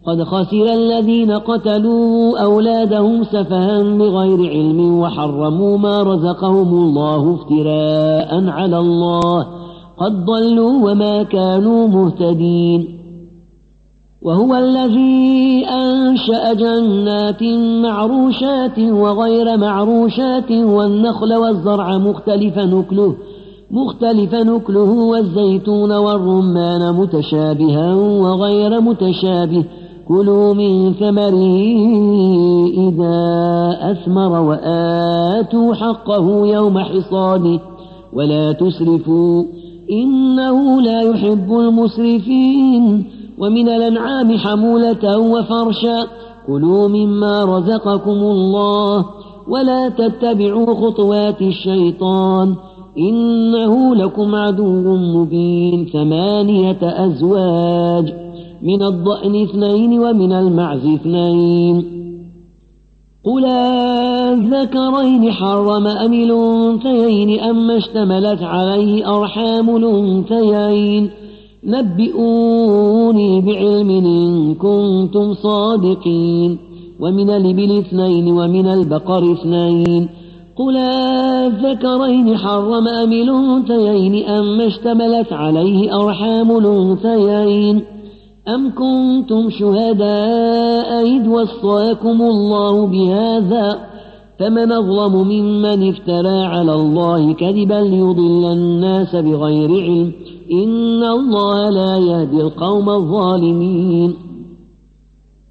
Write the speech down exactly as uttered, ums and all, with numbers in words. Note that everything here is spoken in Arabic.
قد خسر الذين قتلوا أولادهم سفها بغير علم وحرموا ما رزقهم الله افتراء على الله قد ضلوا وما كانوا مهتدين. وهو الذي أنشأ جنات معروشات وغير معروشات والنخل والزرع مختلف نكله مختلف نكله والزيتون والرمان متشابها وغير متشابه كلوا من ثمره إذا أثمر وآتوا حقه يوم حصاده ولا تسرفوا إنه لا يحب المسرفين. ومن الأنعام حمولة وفرشا كلوا مما رزقكم الله ولا تتبعوا خطوات الشيطان إنه لكم عدو مبين. ثمانية أزواج من الضأن اثنين ومن المعز اثنين قل الذكرين حرم أم الأنثيين أما اشتملت عليه أرحام الأنثيين نبئوني بعلم إن كنتم صادقين. ومن الإبل اثنين ومن البقر اثنين قل الذكرين حرم أم الأنثيين أما اشتملت عليه أرحام الأنثيين أم كنتم شهداء إذ وصاكم الله بهذا فمن أظلم ممن افترى على الله كذبا ليضل الناس بغير علم إن الله لا يهدي القوم الظالمين.